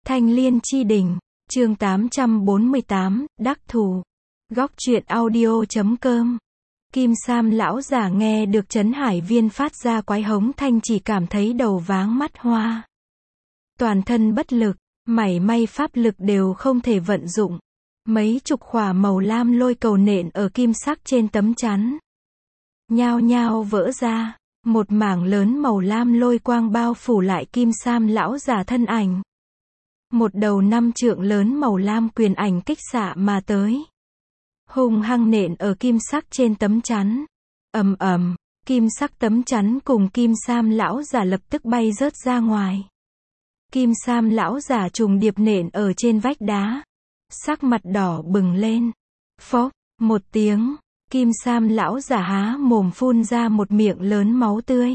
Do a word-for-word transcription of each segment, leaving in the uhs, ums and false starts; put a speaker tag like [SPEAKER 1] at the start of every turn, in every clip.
[SPEAKER 1] Thanh Liên Chi Đỉnh, chương tám trăm bốn mươi tám, Đắc Thủ. Góc truyện audio chấm com. Kim Sam lão giả nghe được Trấn Hải Viên phát ra quái hống thanh chỉ cảm thấy đầu váng mắt hoa. Toàn thân bất lực, mảy may pháp lực đều không thể vận dụng. Mấy chục khỏa màu lam lôi cầu nện ở kim sắc trên tấm chắn. Nhao nhao vỡ ra, một mảng lớn màu lam lôi quang bao phủ lại Kim Sam lão giả thân ảnh. Một đầu năm trượng lớn màu lam quyền ảnh kích xạ mà tới. Hung hăng nện ở kim sắc trên tấm chắn. Ầm ầm, kim sắc tấm chắn cùng Kim Sam lão giả lập tức bay rớt ra ngoài. Kim Sam lão giả trùng điệp nện ở trên vách đá. Sắc mặt đỏ bừng lên. Phốc, một tiếng, Kim Sam lão giả há mồm phun ra một miệng lớn máu tươi.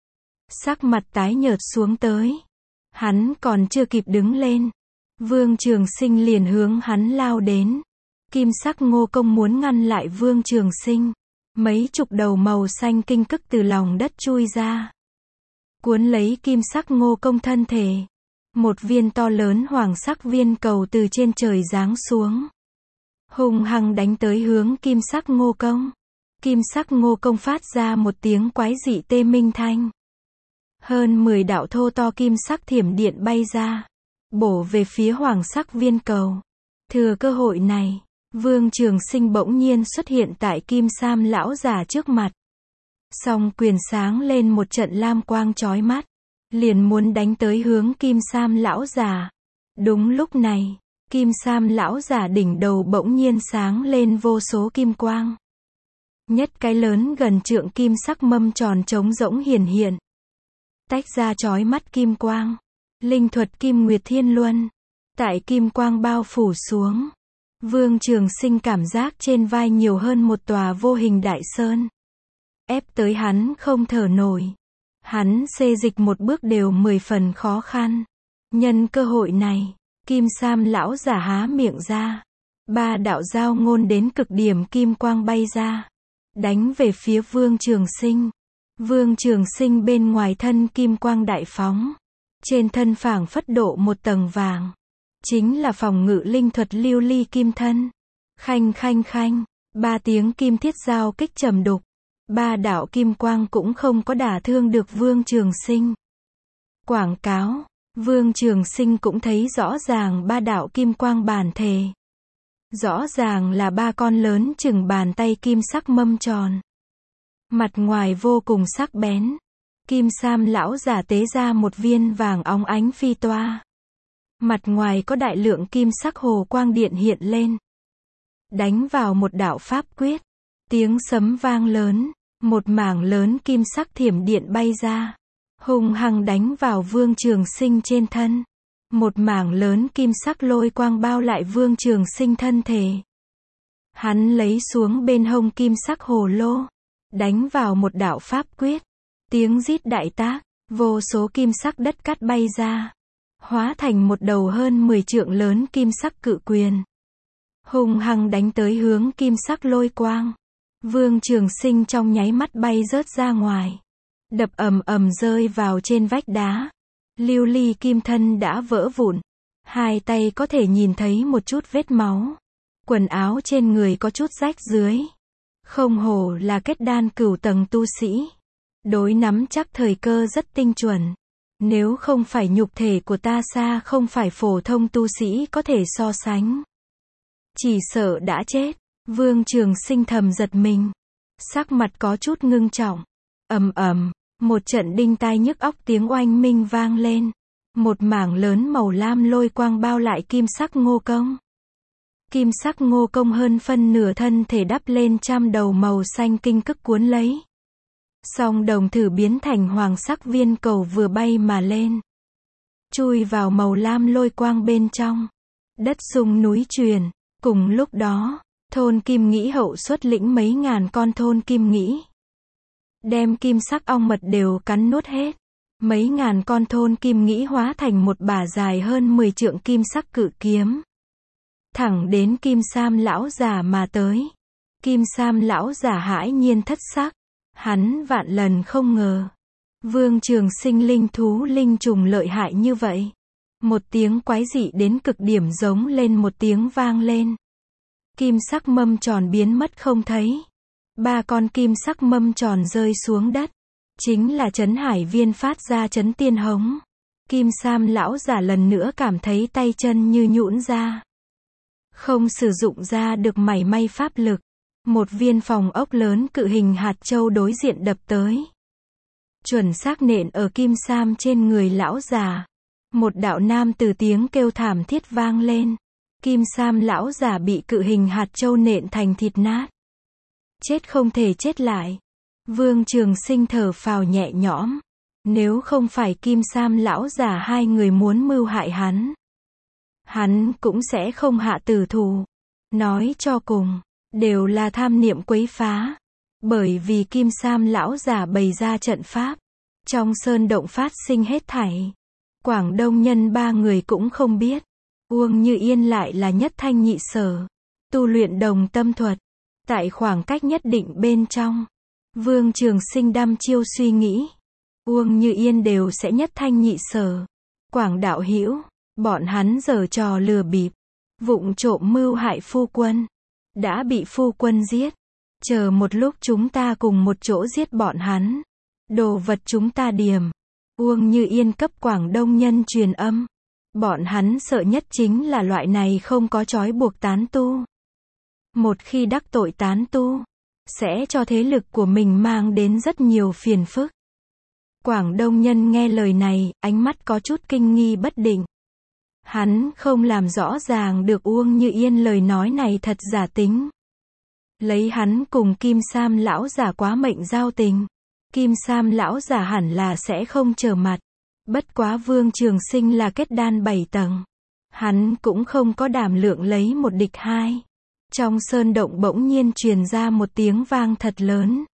[SPEAKER 1] Sắc mặt tái nhợt xuống tới. Hắn còn chưa kịp đứng lên, Vương Trường Sinh liền hướng hắn lao đến. Kim sắc ngô công muốn ngăn lại Vương Trường Sinh. Mấy chục đầu màu xanh kinh cức từ lòng đất chui ra, cuốn lấy kim sắc ngô công thân thể. Một viên to lớn hoàng sắc viên cầu từ trên trời giáng xuống, hung hăng đánh tới hướng kim sắc ngô công. Kim sắc ngô công phát ra một tiếng quái dị tê minh thanh. Hơn mười đạo thô to kim sắc thiểm điện bay ra, bổ về phía hoàng sắc viên cầu. Thừa cơ hội này, Vương Trường Sinh bỗng nhiên xuất hiện tại Kim Sam lão giả trước mặt. Song quyền sáng lên một trận lam quang chói mắt, liền muốn đánh tới hướng Kim Sam lão giả. Đúng lúc này, Kim Sam lão giả đỉnh đầu bỗng nhiên sáng lên vô số kim quang. Nhất cái lớn gần trượng kim sắc mâm tròn trống rỗng hiển hiện, tách ra chói mắt kim quang. Linh thuật Kim Nguyệt Thiên Luân. Tại kim quang bao phủ xuống, Vương Trường Sinh cảm giác trên vai nhiều hơn một tòa vô hình đại sơn, ép tới hắn không thở nổi. Hắn xê dịch một bước đều mười phần khó khăn. Nhân cơ hội này, Kim Sam lão giả há miệng ra, ba đạo giao ngôn đến cực điểm kim quang bay ra, đánh về phía Vương Trường Sinh. Vương Trường Sinh bên ngoài thân kim quang đại phóng, trên thân phảng phất độ một tầng vàng, chính là phòng ngự linh thuật lưu ly kim thân. Khanh khanh khanh, ba tiếng kim thiết giao kích trầm đục, ba đạo kim quang cũng không có đả thương được Vương Trường Sinh. Quảng cáo, Vương Trường Sinh cũng thấy rõ ràng ba đạo kim quang bản thể. Rõ ràng là ba con lớn chừng bàn tay kim sắc mâm tròn. Mặt ngoài vô cùng sắc bén. Kim Sam lão giả tế ra một viên vàng óng ánh phi toa. Mặt ngoài có đại lượng kim sắc hồ quang điện hiện lên, đánh vào một đạo pháp quyết. Tiếng sấm vang lớn, một mảng lớn kim sắc thiểm điện bay ra, hung hăng đánh vào Vương Trường Sinh trên thân. Một mảng lớn kim sắc lôi quang bao lại Vương Trường Sinh thân thể. Hắn lấy xuống bên hông kim sắc hồ lô, đánh vào một đạo pháp quyết. Tiếng rít đại tác, vô số kim sắc đất cát bay ra, hóa thành một đầu hơn mười trượng lớn kim sắc cự quyền, hung hăng đánh tới hướng kim sắc lôi quang. Vương Trường Sinh trong nháy mắt bay rớt ra ngoài, đập ầm ầm rơi vào trên vách đá. Lưu ly kim thân đã vỡ vụn, hai tay có thể nhìn thấy một chút vết máu, quần áo trên người có chút rách rưới. Không hổ là kết đan cửu tầng tu sĩ, đối nắm chắc thời cơ rất tinh chuẩn. Nếu không phải nhục thể của ta xa không phải phổ thông tu sĩ có thể so sánh, chỉ sợ đã chết. Vương Trường Sinh thầm giật mình, sắc mặt có chút ngưng trọng. Ầm ầm, một trận đinh tai nhức óc tiếng oanh minh vang lên. Một mảng lớn màu lam lôi quang bao lại kim sắc ngô công. Kim sắc ngô công hơn phân nửa thân thể đắp lên trăm đầu màu xanh kinh cức cuốn lấy. Song đồng thử biến thành hoàng sắc viên cầu vừa bay mà lên, chui vào màu lam lôi quang bên trong. Đất rung núi chuyển. Cùng lúc đó, thôn Kim Nghĩ hậu xuất lĩnh mấy ngàn con thôn Kim Nghĩ, đem kim sắc ong mật đều cắn nuốt hết. Mấy ngàn con thôn Kim Nghĩ hóa thành một bả dài hơn mười trượng kim sắc cự kiếm, thẳng đến Kim Sam lão giả mà tới. Kim Sam lão giả hãi nhiên thất sắc, hắn vạn lần không ngờ Vương Trường Sinh linh thú linh trùng lợi hại như vậy. Một tiếng quái dị đến cực điểm giống lên một tiếng vang lên. Kim sắc mâm tròn biến mất không thấy. Ba con kim sắc mâm tròn rơi xuống đất. Chính là Trấn Hải Viên phát ra Trấn Tiên Hống. Kim Sam lão giả lần nữa cảm thấy tay chân như nhũn ra. Không sử dụng ra được mảy may pháp lực. Một viên phòng ốc lớn cự hình hạt châu đối diện đập tới. Chuẩn xác nện ở Kim Sam trên người lão già. Một đạo nam từ tiếng kêu thảm thiết vang lên. Kim Sam lão già bị cự hình hạt châu nện thành thịt nát. Chết không thể chết lại. Vương Trường Sinh thở phào nhẹ nhõm. Nếu không phải Kim Sam lão già hai người muốn mưu hại hắn, hắn cũng sẽ không hạ tử thủ. Nói cho cùng, đều là tham niệm quấy phá. Bởi vì Kim Sam lão già bày ra trận pháp, trong sơn động phát sinh hết thảy. Quảng Đông nhân ba người cũng không biết. Uông Như Yên lại là nhất thanh nhị sở, tu luyện đồng tâm thuật. Tại khoảng cách nhất định bên trong, Vương Trường Sinh đăm chiêu suy nghĩ. Uông Như Yên đều sẽ nhất thanh nhị sở. Quảng đạo hữu, bọn hắn giở trò lừa bịp, vụng trộm mưu hại phu quân. Đã bị phu quân giết. Chờ một lúc chúng ta cùng một chỗ giết bọn hắn. Đồ vật chúng ta điềm. Uông Như Yên cấp Quảng Đông nhân truyền âm. Bọn hắn sợ nhất chính là loại này không có trói buộc tán tu. Một khi đắc tội tán tu, sẽ cho thế lực của mình mang đến rất nhiều phiền phức. Quảng Đông nhân nghe lời này, ánh mắt có chút kinh nghi bất định. Hắn không làm rõ ràng được Uông Như Yên lời nói này thật giả tính. Lấy hắn cùng Kim Sam lão giả quá mệnh giao tình, Kim Sam lão giả hẳn là sẽ không trở mặt. Bất quá Vương Trường Sinh là kết đan bảy tầng, hắn cũng không có đảm lượng lấy một địch hai. Trong sơn động bỗng nhiên truyền ra một tiếng vang thật lớn.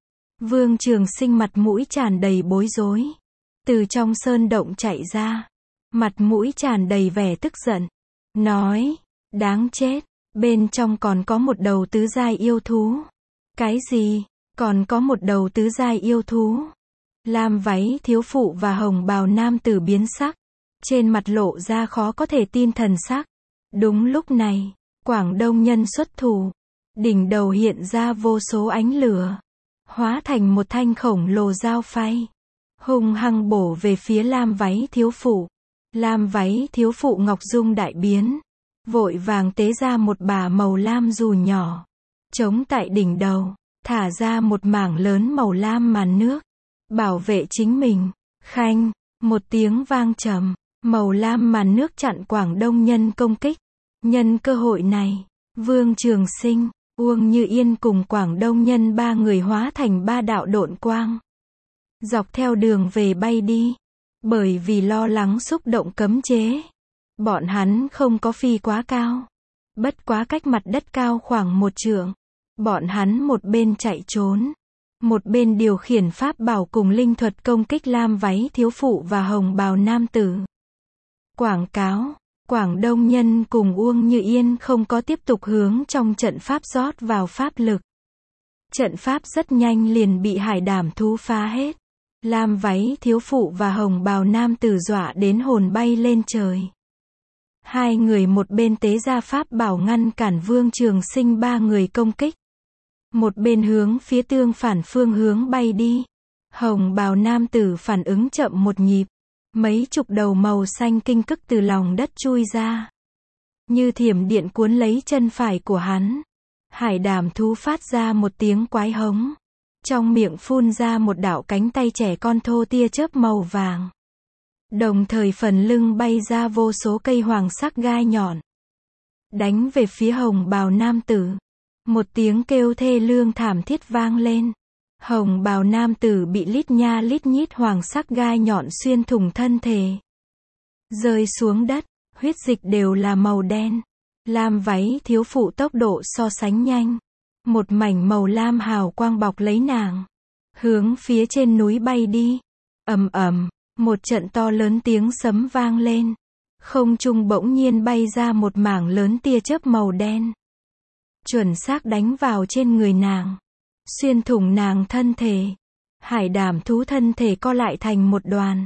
[SPEAKER 1] Vương Trường Sinh mặt mũi tràn đầy bối rối, từ trong sơn động chạy ra, mặt mũi tràn đầy vẻ tức giận, nói: đáng chết, bên trong còn có một đầu tứ giai yêu thú. Cái gì? Còn có một đầu tứ giai yêu thú? Lam váy thiếu phụ và hồng bào nam tử biến sắc, trên mặt lộ ra khó có thể tin thần sắc. Đúng lúc này, Quảng Đông nhân xuất thủ, đỉnh đầu hiện ra vô số ánh lửa, hóa thành một thanh khổng lồ dao phay, hung hăng bổ về phía lam váy thiếu phụ. Lam váy thiếu phụ ngọc dung đại biến, vội vàng tế ra một bả màu lam dù nhỏ, chống tại đỉnh đầu, thả ra một mảng lớn màu lam màn nước, bảo vệ chính mình. Khanh, một tiếng vang trầm, màu lam màn nước chặn Quảng Đông nhân công kích. Nhân cơ hội này, Vương Trường Sinh, Uông Như Yên cùng Quảng Đông nhân ba người hóa thành ba đạo độn quang, dọc theo đường về bay đi. Bởi vì lo lắng xúc động cấm chế, bọn hắn không có phi quá cao, bất quá cách mặt đất cao khoảng một trượng. Bọn hắn một bên chạy trốn, một bên điều khiển pháp bảo cùng linh thuật công kích lam váy thiếu phụ và hồng bào nam tử. Quảng cáo, Quảng Đông nhân cùng Uông Như Yên không có tiếp tục hướng trong trận pháp rót vào pháp lực. Trận pháp rất nhanh liền bị hải đảm thú phá hết. Lam váy thiếu phụ và hồng bào nam tử dọa đến hồn bay lên trời. Hai người một bên tế ra pháp bảo ngăn cản Vương Trường Sinh ba người công kích, một bên hướng phía tương phản phương hướng bay đi. Hồng bào nam tử phản ứng chậm một nhịp, mấy chục đầu màu xanh kinh cức từ lòng đất chui ra, như thiểm điện cuốn lấy chân phải của hắn. Hải đảm thú phát ra một tiếng quái hống, trong miệng phun ra một đạo cánh tay trẻ con thô tia chớp màu vàng. Đồng thời phần lưng bay ra vô số cây hoàng sắc gai nhọn, đánh về phía hồng bào nam tử. Một tiếng kêu thê lương thảm thiết vang lên. Hồng bào nam tử bị lít nha lít nhít hoàng sắc gai nhọn xuyên thủng thân thể, rơi xuống đất, huyết dịch đều là màu đen. Lam váy thiếu phụ tốc độ so sánh nhanh, một mảnh màu lam hào quang bọc lấy nàng, hướng phía trên núi bay đi. Ầm ầm, một trận to lớn tiếng sấm vang lên, không trung bỗng nhiên bay ra một mảng lớn tia chớp màu đen, chuẩn xác đánh vào trên người nàng, xuyên thủng nàng thân thể. Hải đảm thú thân thể co lại thành một đoàn,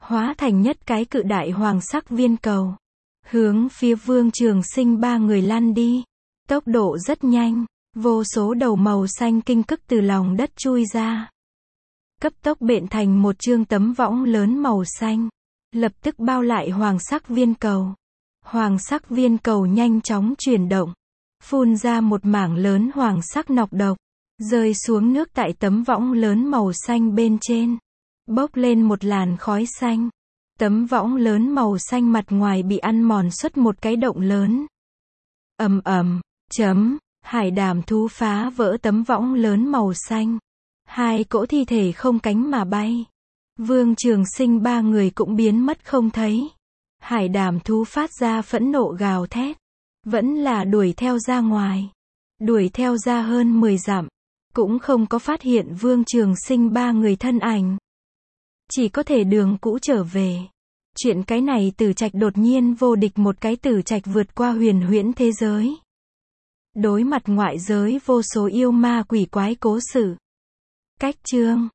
[SPEAKER 1] hóa thành nhất cái cự đại hoàng sắc viên cầu, hướng phía Vương Trường Sinh ba người lăn đi. Tốc độ rất nhanh, vô số đầu màu xanh kinh cức từ lòng đất chui ra, cấp tốc bện thành một chương tấm võng lớn màu xanh, lập tức bao lại hoàng sắc viên cầu. Hoàng sắc viên cầu nhanh chóng chuyển động, phun ra một mảng lớn hoàng sắc nọc độc, rơi xuống nước tại tấm võng lớn màu xanh bên trên, bốc lên một làn khói xanh. Tấm võng lớn màu xanh mặt ngoài bị ăn mòn xuất một cái động lớn. Ầm ầm, chấm, hải đảm thú phá vỡ tấm võng lớn màu xanh. Hai cỗ thi thể không cánh mà bay. Vương Trường Sinh ba người cũng biến mất không thấy. Hải đảm thú phát ra phẫn nộ gào thét, vẫn là đuổi theo ra ngoài. Đuổi theo ra hơn mười dặm, cũng không có phát hiện Vương Trường Sinh ba người thân ảnh. Chỉ có thể đường cũ trở về. Chuyện cái này Tử Trạch đột nhiên vô địch một cái Tử Trạch vượt qua huyền huyễn thế giới. Đối mặt ngoại giới vô số yêu ma quỷ quái cố sự. Cách chương